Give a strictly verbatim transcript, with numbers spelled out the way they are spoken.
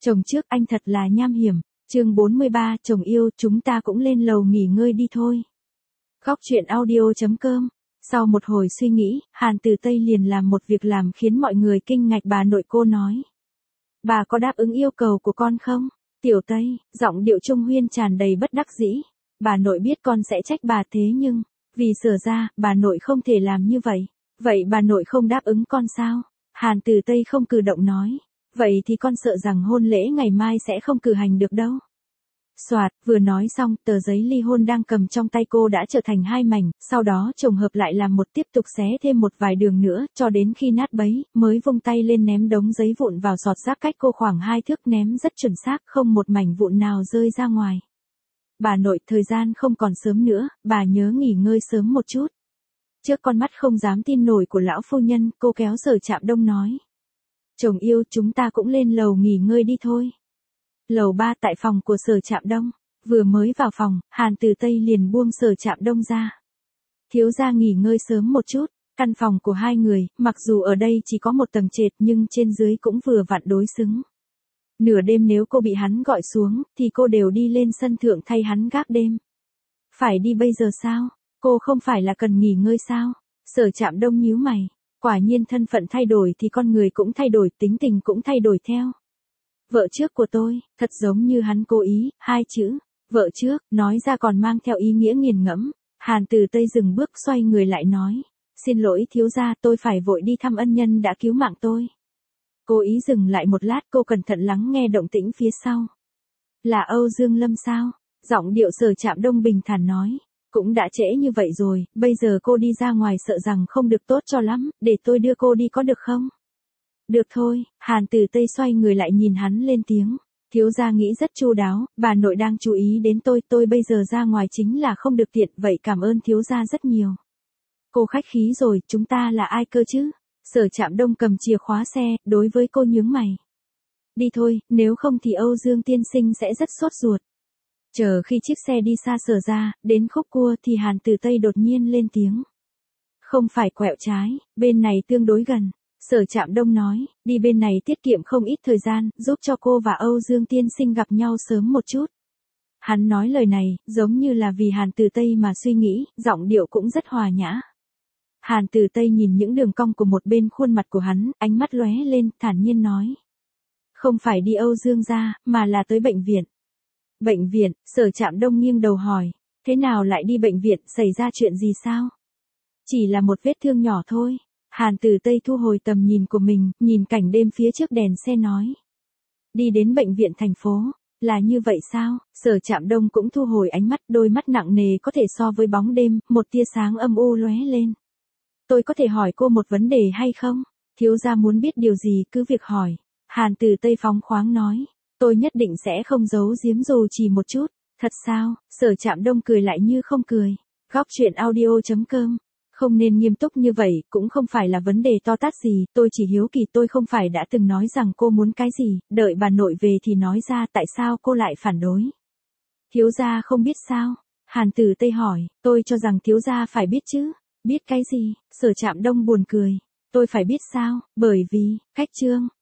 Chồng trước anh thật là nham hiểm. Chương bốn mươi ba, chồng yêu, chúng ta cũng lên lầu nghỉ ngơi đi thôi. Góc truyện audio chấm com. Sau một hồi suy nghĩ, Hàn Từ Tây liền làm một việc làm khiến mọi người kinh ngạc. Bà nội cô nói: bà có đáp ứng yêu cầu của con không? Tiểu Tây, giọng điệu Trung Huyên tràn đầy bất đắc dĩ. Bà nội biết con sẽ trách bà thế nhưng, vì Sở ra, bà nội không thể làm như vậy. Vậy bà nội không đáp ứng con sao? Hàn Từ Tây không cử động nói. Vậy thì con sợ rằng hôn lễ ngày mai sẽ không cử hành được đâu. Soạt, vừa nói xong, tờ giấy ly hôn đang cầm trong tay cô đã trở thành hai mảnh, sau đó chồng hợp lại làm một, tiếp tục xé thêm một vài đường nữa, cho đến khi nát bấy, mới vung tay lên ném đống giấy vụn vào sọt rác cách cô khoảng hai thước, ném rất chuẩn xác, không một mảnh vụn nào rơi ra ngoài. Bà nội, thời gian không còn sớm nữa, bà nhớ nghỉ ngơi sớm một chút. Trước con mắt không dám tin nổi của lão phu nhân, cô kéo Sở Trạm Đông nói: chồng yêu, chúng ta cũng lên lầu nghỉ ngơi đi thôi. Lầu ba tại phòng của Sở Trạm Đông. Vừa mới vào phòng, Hàn Từ Tây liền buông Sở Trạm Đông ra. Thiếu gia nghỉ ngơi sớm một chút. Căn phòng của hai người, mặc dù ở đây chỉ có một tầng trệt nhưng trên dưới cũng vừa vặn đối xứng. Nửa đêm nếu cô bị hắn gọi xuống, thì cô đều đi lên sân thượng thay hắn gác đêm. Phải đi bây giờ sao? Cô không phải là cần nghỉ ngơi sao? Sở Trạm Đông nhíu mày. Quả nhiên thân phận thay đổi thì con người cũng thay đổi, tính tình cũng thay đổi theo. Vợ trước của tôi, thật giống như hắn cố ý, hai chữ, vợ trước, nói ra còn mang theo ý nghĩa nghiền ngẫm. Hàn Từ Tây dừng bước xoay người lại nói: xin lỗi thiếu gia, tôi phải vội đi thăm ân nhân đã cứu mạng tôi. Cố ý dừng lại một lát, cô cẩn thận lắng nghe động tĩnh phía sau. Là Âu Dương Lâm sao? Giọng điệu Sở Trạm Đông bình thản nói. Cũng đã trễ như vậy rồi, bây giờ cô đi ra ngoài sợ rằng không được tốt cho lắm, để tôi đưa cô đi có được không? Được thôi. Hàn Từ Tây xoay người lại nhìn hắn lên tiếng. Thiếu gia nghĩ rất chu đáo, bà nội đang chú ý đến tôi, tôi bây giờ ra ngoài chính là không được tiện, vậy cảm ơn thiếu gia rất nhiều. Cô khách khí rồi, chúng ta là ai cơ chứ? Sở Trạm Đông cầm chìa khóa xe, đối với cô nhướng mày. Đi thôi, nếu không thì Âu Dương tiên sinh sẽ rất sốt ruột. Chờ khi chiếc xe đi xa Sở ra, đến khúc cua thì Hàn Từ Tây đột nhiên lên tiếng. Không phải quẹo trái, bên này tương đối gần. Sở Trạm Đông nói, đi bên này tiết kiệm không ít thời gian, giúp cho cô và Âu Dương tiên sinh gặp nhau sớm một chút. Hắn nói lời này, giống như là vì Hàn Từ Tây mà suy nghĩ, giọng điệu cũng rất hòa nhã. Hàn Từ Tây nhìn những đường cong của một bên khuôn mặt của hắn, ánh mắt lóe lên, thản nhiên nói. Không phải đi Âu Dương gia, mà là tới bệnh viện. Bệnh viện? Sở Trạm Đông nghiêng đầu hỏi. Thế nào lại đi bệnh viện, xảy ra chuyện gì sao? Chỉ là một vết thương nhỏ thôi. Hàn Từ Tây thu hồi tầm nhìn của mình, nhìn cảnh đêm phía trước đèn xe nói. Đi đến bệnh viện thành phố, là như vậy sao? Sở Trạm Đông cũng thu hồi ánh mắt, đôi mắt nặng nề có thể so với bóng đêm, một tia sáng âm u lóe lên. Tôi có thể hỏi cô một vấn đề hay không? Thiếu gia muốn biết điều gì cứ việc hỏi. Hàn Từ Tây phóng khoáng nói. Tôi nhất định sẽ không giấu giếm dù chỉ một chút. Thật sao? Sở Trạm Đông cười lại như không cười. Góc truyện audio chấm com. Không nên nghiêm túc như vậy, cũng không phải là vấn đề to tát gì, tôi chỉ hiếu kỳ, tôi không phải đã từng nói rằng cô muốn cái gì, đợi bà nội về thì nói ra, tại sao cô lại phản đối? Thiếu gia không biết sao? Hàn Từ Tây hỏi. Tôi cho rằng thiếu gia phải biết chứ. Biết cái gì? Sở Trạm Đông buồn cười. Tôi phải biết sao? Bởi vì, cách chương.